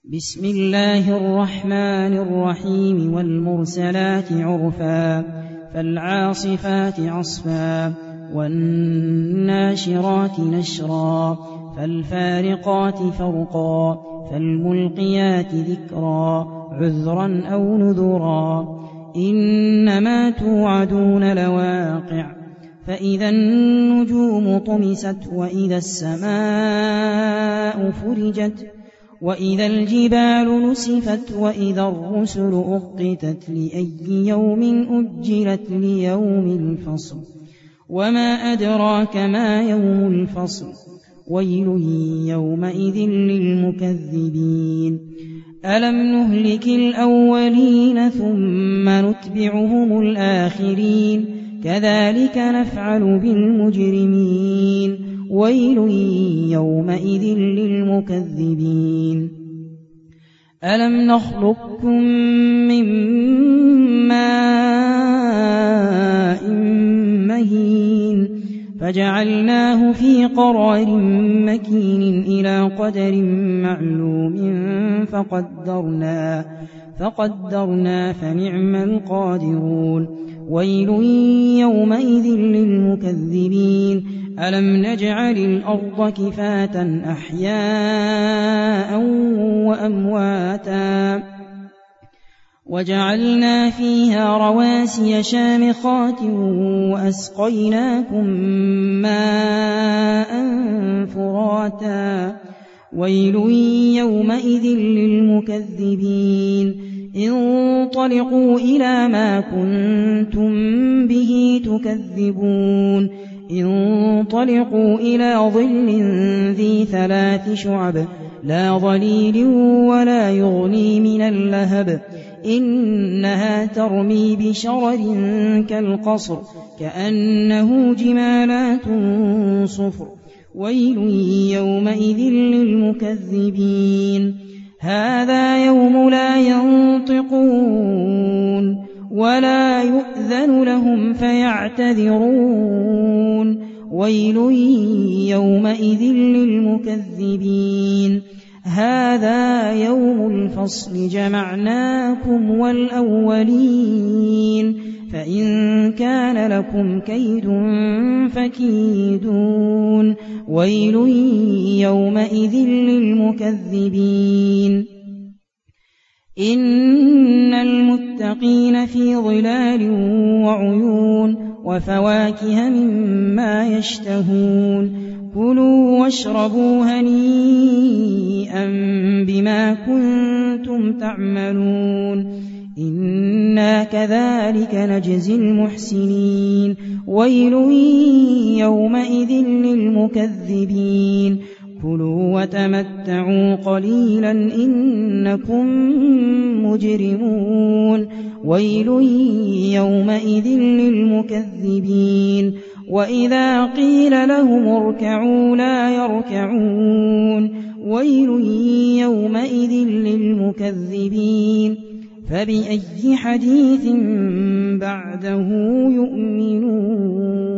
بسم الله الرحمن الرحيم والمرسلات عرفا فالعاصفات عصفا والناشرات نشرا فالفارقات فرقا فالملقيات ذكرا عذرا أو نذرا إنما توعدون لواقع فإذا النجوم طمست وإذا السماء فرجت وإذا الجبال نسفت وإذا الرسل أقتت لأي يوم أجلت ليوم الفصل وما أدراك ما يوم الفصل ويل يومئذ للمكذبين ألم نهلك الأولين ثم نتبعهم الآخرين كذلك نفعل بالمجرمين ويل يومئذ للمكذبين ألم نخلقكم من ماء مهين فجعلناه في قرار مكين إلى قدر معلوم فقدرنا فنعم القادرون ويل يومئذ للمكذبين ألم نجعل الأرض كفاة أحياء وأمواتا وجعلنا فيها رواسي شامخات وأسقيناكم ماء فراتا ويل يومئذ للمكذبين انطلقوا إلى ما كنتم به تكذبون انطلقوا إلى ظل ذي 3 شعب لا ظليل ولا يغني من اللهب إنها ترمي بشرر كالقصر كأنه جمالات صفر ويل يومئذ للمكذبين هذا يوم لا ينطقون ولا يؤذن لهم فيعتذرون ويل يومئذ للمكذبين هذا يوم الفصل جمعناكم والأولين فإن كان لكم كيد فكيدون ويل يومئذ للمكذبين إن المتقين في ظلال وعيون وفواكه مما يشتهون كلوا واشربوا هنيئا بما كنتم تعملون إنا كذلك نجزي المحسنين ويل يومئذ للمكذبين كلوا وتمتعوا قليلا إنكم مجرمون ويل يومئذ للمكذبين وإذا قيل لهم اركعوا لا يركعون ويل يومئذ للمكذبين فبأي حديث بعده يؤمنون